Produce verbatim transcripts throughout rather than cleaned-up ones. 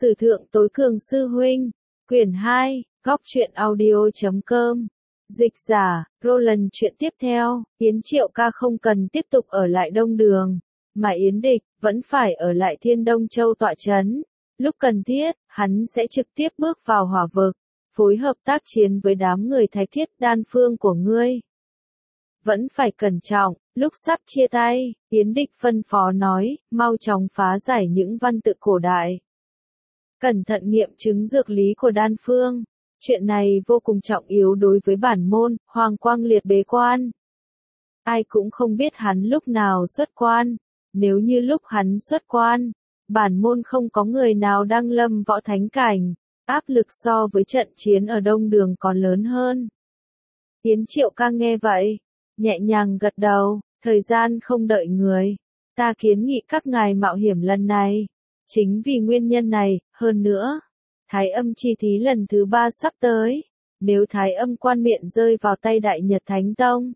Sử thượng tối cường sư huynh, quyển hai, góc truyện audio.com. Dịch giả, Roland. Chuyện tiếp theo, Yến Triệu Ca không cần tiếp tục ở lại Đông Đường, mà Yến Địch vẫn phải ở lại Thiên Đông Châu tọa trấn. Lúc cần thiết, hắn sẽ trực tiếp bước vào hỏa vực, phối hợp tác chiến với đám người Thái Thiết Đan Phương của ngươi. Vẫn phải cẩn trọng, lúc sắp chia tay, Yến Địch phân phó nói, mau chóng phá giải những văn tự cổ đại. Cẩn thận nghiệm chứng dược lý của Đan Phương. Chuyện này vô cùng trọng yếu đối với bản môn, Hoàng Quang Liệt bế quan. Ai cũng không biết hắn lúc nào xuất quan. Nếu như lúc hắn xuất quan, bản môn không có người nào đang lâm võ thánh cảnh, áp lực so với trận chiến ở Đông Đường còn lớn hơn. Yến Triệu Ca nghe vậy, nhẹ nhàng gật đầu, thời gian không đợi người. Ta kiến nghị các ngài mạo hiểm lần này. Chính vì nguyên nhân này, hơn nữa, Thái Âm chi thí lần thứ ba sắp tới. Nếu Thái Âm quan miện rơi vào tay Đại Nhật Thánh Tông,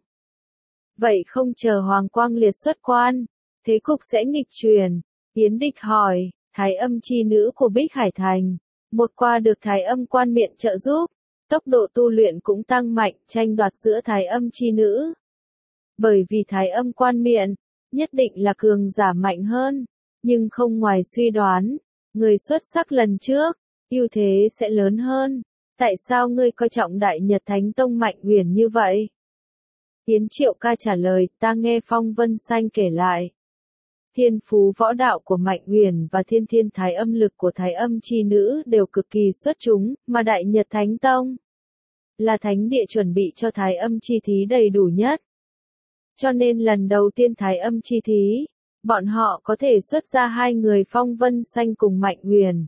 vậy không chờ Hoàng Quang Liệt xuất quan, thế cục sẽ nghịch chuyển. Yến Địch hỏi, Thái Âm chi nữ của Bích Hải Thành, một qua được Thái Âm quan miện trợ giúp, tốc độ tu luyện cũng tăng mạnh, tranh đoạt giữa Thái Âm chi nữ. Bởi vì Thái Âm quan miện, nhất định là cường giả mạnh hơn, nhưng không ngoài suy đoán, người xuất sắc lần trước, ưu thế sẽ lớn hơn. Tại sao ngươi coi trọng Đại Nhật Thánh Tông Mạnh Uyển như vậy? Yến Triệu Ca trả lời, ta nghe Phong Vân Xanh kể lại. Thiên phú võ đạo của Mạnh Uyển và thiên thiên thái âm lực của Thái Âm chi nữ đều cực kỳ xuất chúng, mà Đại Nhật Thánh Tông là thánh địa chuẩn bị cho Thái Âm chi thí đầy đủ nhất. Cho nên lần đầu tiên Thái Âm chi thí, bọn họ có thể xuất ra hai người Phong Vân Xanh cùng Mạnh Uyển.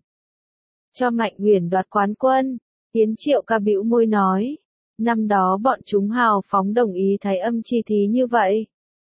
Cho Mạnh Uyển đoạt quán quân, Yến Triệu Ca bĩu môi nói, năm đó bọn chúng hào phóng đồng ý Thái Âm chi thí như vậy.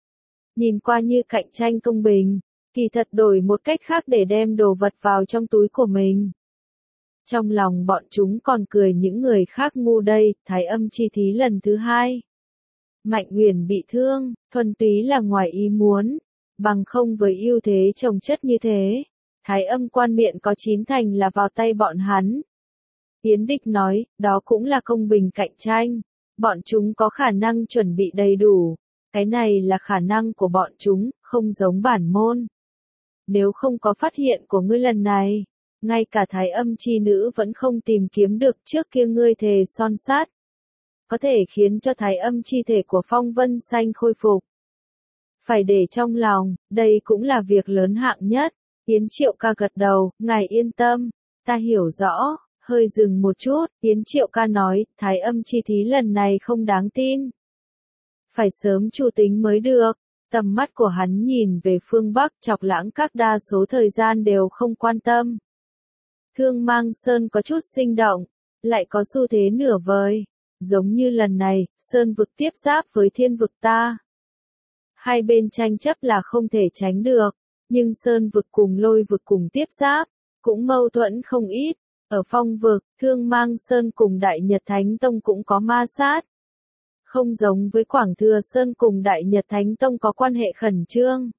Nhìn qua như cạnh tranh công bình, kỳ thật đổi một cách khác để đem đồ vật vào trong túi của mình. Trong lòng bọn chúng còn cười những người khác ngu đây. Thái Âm chi thí lần thứ hai, Mạnh Uyển bị thương, thuần túy là ngoài ý muốn, bằng không với ưu thế chồng chất như thế, Thái Âm quan miện có chín thành là vào tay bọn hắn. Yến Địch nói, đó cũng là công bình cạnh tranh, bọn chúng có khả năng chuẩn bị đầy đủ, cái này là khả năng của bọn chúng, không giống bản môn. Nếu không có phát hiện của ngươi lần này, ngay cả Thái Âm chi nữ vẫn không tìm kiếm được trước kia ngươi thề son sát, có thể khiến cho Thái Âm chi thể của Phong Vân Xanh khôi phục. Phải để trong lòng, đây cũng là việc lớn hạng nhất. Yến Triệu Ca gật đầu, ngài yên tâm, ta hiểu rõ. Hơi dừng một chút, Yến Triệu Ca nói, Thái Âm chi thí lần này không đáng tin. Phải sớm chủ tính mới được. Tầm mắt của hắn nhìn về phương Bắc, Chọc Lãng Các đa số thời gian đều không quan tâm. Thương Mang Sơn có chút sinh động, lại có xu thế nửa vời. Giống như lần này, Sơn vực tiếp giáp với Thiên vực ta. Hai bên tranh chấp là không thể tránh được, nhưng Sơn vực cùng Lôi vực cùng tiếp giáp, cũng mâu thuẫn không ít. Ở Phong vực, Thương Mang Sơn cùng Đại Nhật Thánh Tông cũng có ma sát. Không giống với Quảng Thừa Sơn cùng Đại Nhật Thánh Tông có quan hệ khẩn trương.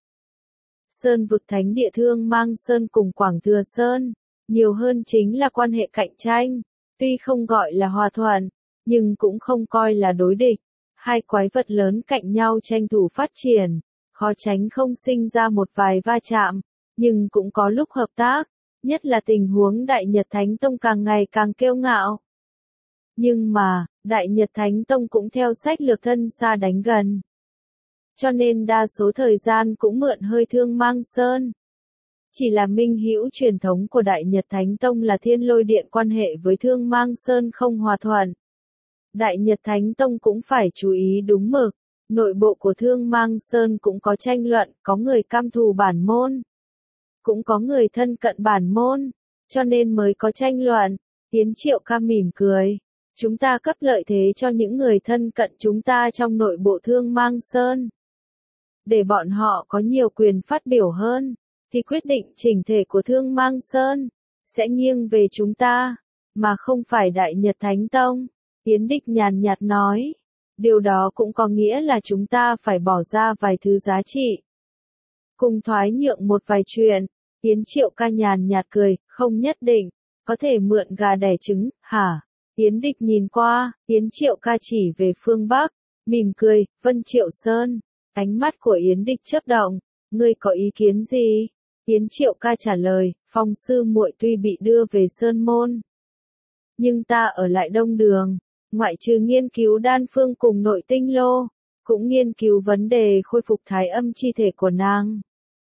Sơn vực thánh địa Thương Mang Sơn cùng Quảng Thừa Sơn, nhiều hơn chính là quan hệ cạnh tranh, tuy không gọi là hòa thuận, nhưng cũng không coi là đối địch. Hai quái vật lớn cạnh nhau tranh thủ phát triển, khó tránh không sinh ra một vài va chạm, nhưng cũng có lúc hợp tác, nhất là tình huống Đại Nhật Thánh Tông càng ngày càng kiêu ngạo. Nhưng mà, Đại Nhật Thánh Tông cũng theo sách lược thân xa đánh gần. Cho nên đa số thời gian cũng mượn hơi Thương Mang Sơn. Chỉ là minh hữu truyền thống của Đại Nhật Thánh Tông là Thiên Lôi Điện quan hệ với Thương Mang Sơn không hòa thuận. Đại Nhật Thánh Tông cũng phải chú ý đúng mực, nội bộ của Thương Mang Sơn cũng có tranh luận, có người căm thù bản môn, cũng có người thân cận bản môn, cho nên mới có tranh luận. Yến Triệu Ca mỉm cười, chúng ta cấp lợi thế cho những người thân cận chúng ta trong nội bộ Thương Mang Sơn. Để bọn họ có nhiều quyền phát biểu hơn, thì quyết định chỉnh thể của Thương Mang Sơn sẽ nghiêng về chúng ta, mà không phải Đại Nhật Thánh Tông. Yến Địch nhàn nhạt nói, điều đó cũng có nghĩa là chúng ta phải bỏ ra vài thứ giá trị. Cùng thoái nhượng một vài chuyện. Yến Triệu Ca nhàn nhạt cười, Không nhất định, có thể mượn gà đẻ trứng, hả? Yến Địch nhìn qua, Yến Triệu Ca chỉ về phương Bắc, mỉm cười, Vân Triệu Sơn. Ánh mắt của Yến Địch chớp động, ngươi có ý kiến gì? Yến Triệu Ca trả lời, Phong sư muội tuy bị đưa về Sơn Môn, nhưng ta ở lại Đông Đường, ngoại trừ nghiên cứu đan phương cùng nội tinh lô, cũng nghiên cứu vấn đề khôi phục thái âm chi thể của nàng.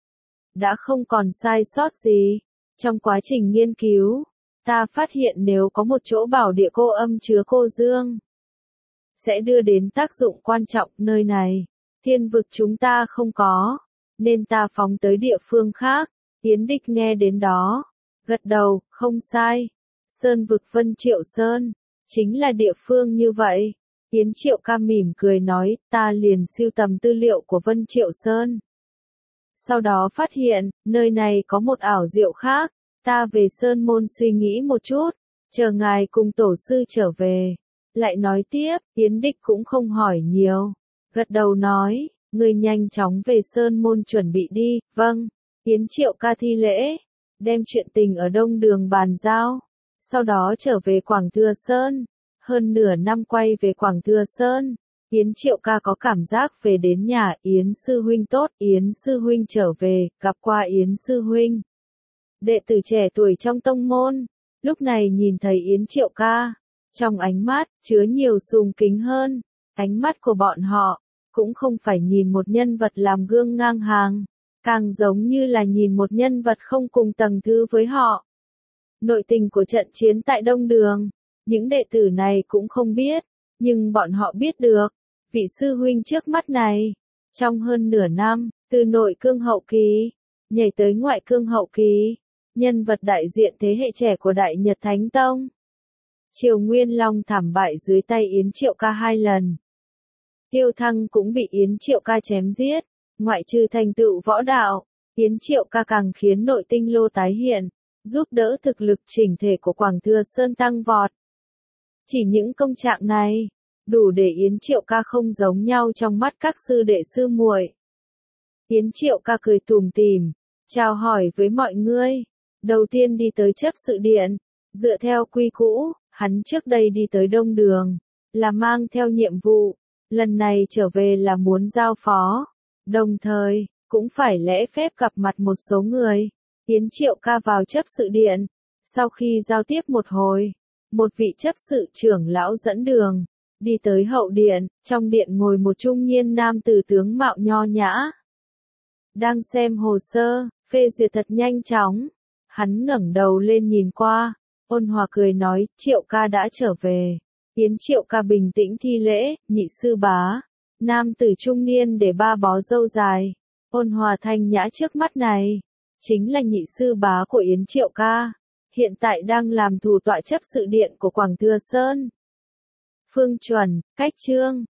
Đã không còn sai sót gì. Trong quá trình nghiên cứu, ta phát hiện nếu có một chỗ bảo địa cô âm chứa cô dương, sẽ đưa đến tác dụng quan trọng nơi này. Thiên vực chúng ta không có, nên ta phóng tới địa phương khác. Yến Địch nghe đến đó, gật đầu, không sai. Sơn vực Vân Triệu Sơn, chính là địa phương như vậy. Yến Triệu Ca mỉm cười nói, ta liền sưu tầm tư liệu của Vân Triệu Sơn. Sau đó phát hiện, nơi này có một ảo diệu khác, ta về Sơn Môn suy nghĩ một chút, chờ ngài cùng tổ sư trở về. Lại nói tiếp, Yến Địch cũng không hỏi nhiều, gật đầu nói, người nhanh chóng về Sơn Môn chuẩn bị đi, vâng. Yến Triệu Ca thi lễ, đem chuyện tình ở Đông Đường bàn giao, sau đó trở về Quảng Thừa Sơn. Hơn nửa năm quay về Quảng Thừa Sơn, Yến Triệu Ca có cảm giác về đến nhà. Yến sư huynh tốt, Yến sư huynh trở về, gặp qua Yến sư huynh. Đệ tử trẻ tuổi trong tông môn, lúc này nhìn thấy Yến Triệu Ca, trong ánh mắt chứa nhiều sùng kính hơn. Ánh mắt của bọn họ cũng không phải nhìn một nhân vật làm gương ngang hàng, càng giống như là nhìn một nhân vật không cùng tầng thứ với họ. Nội tình của trận chiến tại Đông Đường, những đệ tử này cũng không biết, nhưng bọn họ biết được, vị sư huynh trước mắt này, trong hơn nửa năm, từ nội cương hậu kỳ, nhảy tới ngoại cương hậu kỳ, nhân vật đại diện thế hệ trẻ của Đại Nhật Thánh Tông. Triều Nguyên Long thảm bại dưới tay Yến Triệu Ca hai lần. Tiêu Thăng cũng bị Yến Triệu Ca chém giết, ngoại trừ thành tựu võ đạo, Yến Triệu Ca càng khiến nội tinh lô tái hiện, giúp đỡ thực lực chỉnh thể của Quảng Thừa Sơn tăng vọt. Chỉ những công trạng này, đủ để Yến Triệu Ca không giống nhau trong mắt các sư đệ sư muội. Yến Triệu Ca cười tủm tỉm, chào hỏi với mọi người. Đầu tiên đi tới chấp sự điện, dựa theo quy cũ, hắn trước đây đi tới Đông Đường, là mang theo nhiệm vụ, lần này trở về là muốn giao phó, đồng thời, cũng phải lễ phép gặp mặt một số người. Yến Triệu Ca vào chấp sự điện, sau khi giao tiếp một hồi, một vị chấp sự trưởng lão dẫn đường, đi tới hậu điện, trong điện ngồi một trung niên nam tử tướng mạo nho nhã. Đang xem hồ sơ, phê duyệt thật nhanh chóng, hắn ngẩng đầu lên nhìn qua, ôn hòa cười nói, Triệu Ca đã trở về. Yến Triệu Ca bình tĩnh thi lễ, nhị sư bá. Nam tử trung niên để ba bó râu dài, ôn hòa thanh nhã trước mắt này, chính là nhị sư bá của Yến Triệu Ca, hiện tại đang làm thủ tọa chấp sự điện của Quảng Thừa Sơn. Phương Chuẩn, Cách Chương,